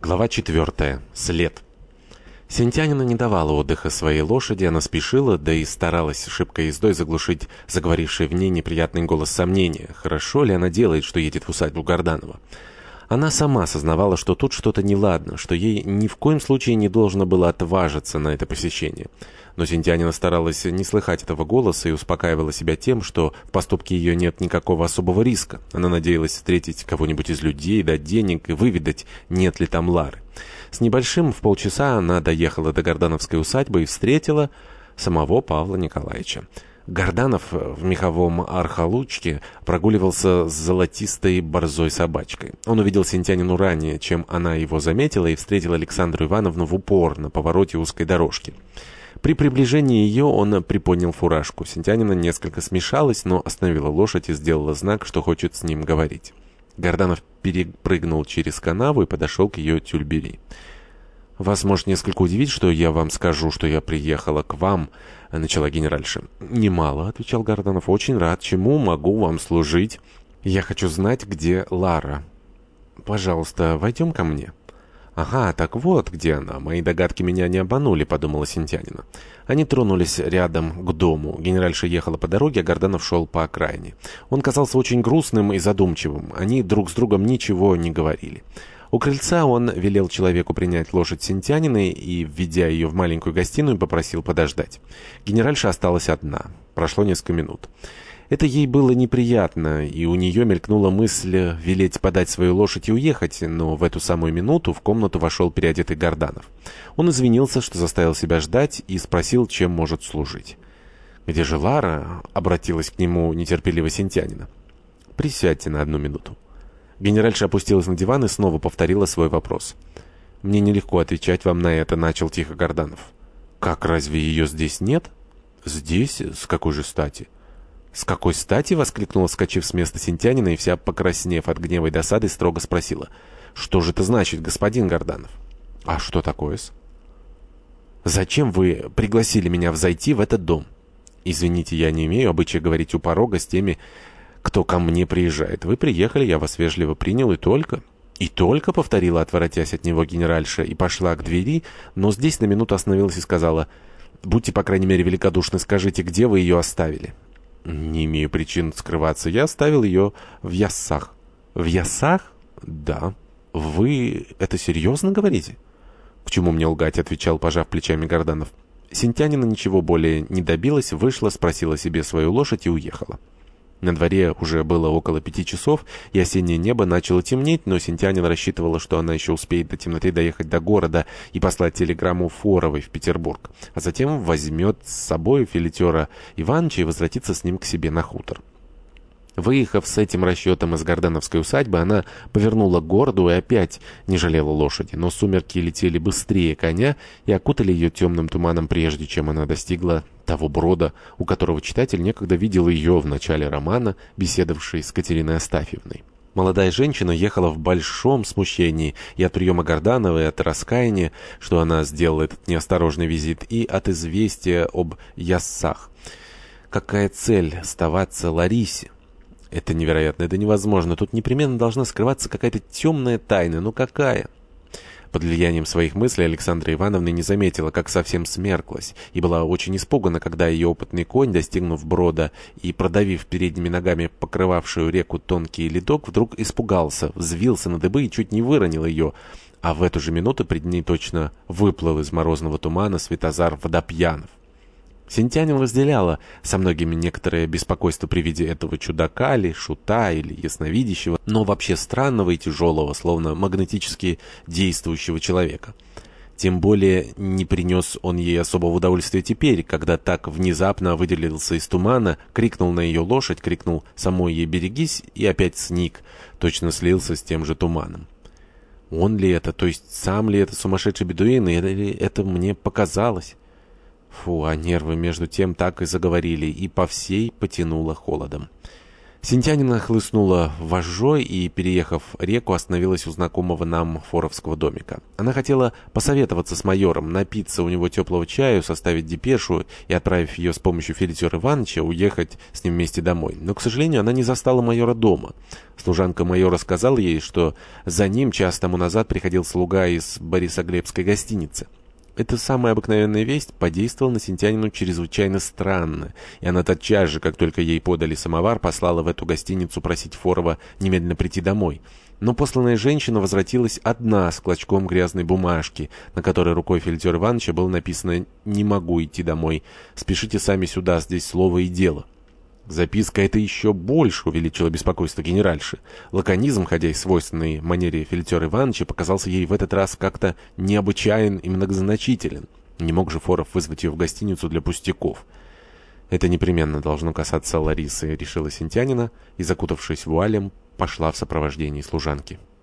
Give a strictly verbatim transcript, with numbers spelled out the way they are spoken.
Глава четвертая. След. Синтянина не давала отдыха своей лошади, она спешила, да и старалась шибкой ездой заглушить заговоривший в ней неприятный голос сомнения. Хорошо ли она делает, что едет в усадьбу Горданова? Она сама сознавала, что тут что-то неладно, что ей ни в коем случае не должно было отважиться на это посещение. Но Синтянина старалась не слыхать этого голоса и успокаивала себя тем, что в поступке ее нет никакого особого риска. Она надеялась встретить кого-нибудь из людей, дать денег и выведать, нет ли там Лары. С небольшим в полчаса она доехала до Гордановской усадьбы и встретила самого Павла Николаевича. Горданов в меховом архалучке прогуливался с золотистой борзой собачкой. Он увидел Синтянину ранее, чем она его заметила, и встретил Александру Ивановну в упор на повороте узкой дорожки. При приближении ее он приподнял фуражку. Синтянина несколько смешалась, но остановила лошадь и сделала знак, что хочет с ним говорить. Горданов перепрыгнул через канаву и подошел к ее тюльбери. «Вас может несколько удивить, что я вам скажу, что я приехала к вам», — начала генеральша. «Немало», — отвечал Горданов. «Очень рад. Чему могу вам служить? Я хочу знать, где Лара. Пожалуйста, войдем ко мне». «Ага, так вот где она. Мои догадки меня не обманули», — подумала Синтянина. Они тронулись рядом к дому. Генеральша ехала по дороге, а Горданов шел по окраине. Он казался очень грустным и задумчивым. Они друг с другом ничего не говорили. У крыльца он велел человеку принять лошадь Синтяниной и, введя ее в маленькую гостиную, попросил подождать. Генеральша осталась одна. Прошло несколько минут. Это ей было неприятно, и у нее мелькнула мысль велеть подать свою лошадь и уехать, но в эту самую минуту в комнату вошел переодетый Горданов. Он извинился, что заставил себя ждать, и спросил, чем может служить. «Где же Лара?» — обратилась к нему нетерпеливо Синтянина. «Присядьте на одну минуту». Генеральша опустилась на диван и снова повторила свой вопрос. «Мне нелегко отвечать вам на это», — начал тихо Горданов. «Как, разве ее здесь нет?» «Здесь? С какой же стати?» «С какой стати?» — воскликнула, вскочив с места Синтянина и вся покраснев от гнева и досады, строго спросила. «Что же это значит, господин Горданов?» «А что такое-с?» «Зачем вы пригласили меня взойти в этот дом?» «Извините, я не имею обычая говорить у порога с теми, кто ко мне приезжает. Вы приехали, я вас вежливо принял, и только...» «И только», — повторила, отворотясь от него генеральша, и пошла к двери, но здесь на минуту остановилась и сказала: «Будьте, по крайней мере, великодушны, скажите, где вы ее оставили?» «Не имею причин скрываться. Я оставил ее в Яссах». «В Яссах?» «Да». «Вы это серьезно говорите?» «К чему мне лгать?» — отвечал, пожав плечами Горданов. Синтянина ничего более не добилась, вышла, спросила себе свою лошадь и уехала. На дворе уже было около пяти часов, и осеннее небо начало темнеть, но Синтянина рассчитывала, что она еще успеет до темноты доехать до города и послать телеграмму Форовой в Петербург, а затем возьмет с собой филетера Иваныча и возвратится с ним к себе на хутор. Выехав с этим расчетом из Гордановской усадьбы, она повернула к городу и опять не жалела лошади, но сумерки летели быстрее коня и окутали ее темным туманом, прежде чем она достигла того брода, у которого читатель некогда видел ее в начале романа, беседовавшей с Катериной Астафьевной. Молодая женщина ехала в большом смущении и от приема Горданова, и от раскаяния, что она сделала этот неосторожный визит, и от известия об Яссах. Какая цель оставаться Ларисе? Это невероятно, это невозможно. Тут непременно должна скрываться какая-то темная тайна. Ну какая? Под влиянием своих мыслей Александра Ивановна не заметила, как совсем смерклась, и была очень испугана, когда ее опытный конь, достигнув брода и продавив передними ногами покрывавшую реку тонкий ледок, вдруг испугался, взвился на дыбы и чуть не выронил ее. А в эту же минуту пред ней точно выплыл из морозного тумана Святозар Водопьянов. Синтянина разделяла со многими некоторое беспокойство при виде этого чудака или шута или ясновидящего, но вообще странного и тяжелого, словно магнетически действующего человека. Тем более не принес он ей особого удовольствия теперь, когда так внезапно выделился из тумана, крикнул на ее лошадь, крикнул самой ей «берегись» и опять сник, точно слился с тем же туманом. Он ли это, то есть сам ли это сумасшедший бедуин, или это мне показалось? Фу, а нервы между тем так и заговорили, и по всей потянуло холодом. Синтянина хлыстнула вожжой и, переехав реку, остановилась у знакомого нам форовского домика. Она хотела посоветоваться с майором, напиться у него теплого чаю, составить депешу и, отправив ее с помощью Филитера Ивановича, уехать с ним вместе домой. Но, к сожалению, она не застала майора дома. Служанка майора сказала ей, что за ним час тому назад приходил слуга из Борисоглебской гостиницы. Эта самая обыкновенная весть подействовала на Синтянину чрезвычайно странно, и она тотчас же, как только ей подали самовар, послала в эту гостиницу просить Форова немедленно прийти домой. Но посланная женщина возвратилась одна с клочком грязной бумажки, на которой рукой Филитера Ивановича было написано «Не могу идти домой. Спешите сами сюда, здесь слово и дело». Записка эта еще больше увеличила беспокойство генеральши. Лаконизм, хотя и свойственный манере Филитера Ивановича, показался ей в этот раз как-то необычайен и многозначителен. Не мог же Форов вызвать ее в гостиницу для пустяков. Это непременно должно касаться Ларисы, решила Синтянина, и, закутавшись вуалем, пошла в сопровождении служанки.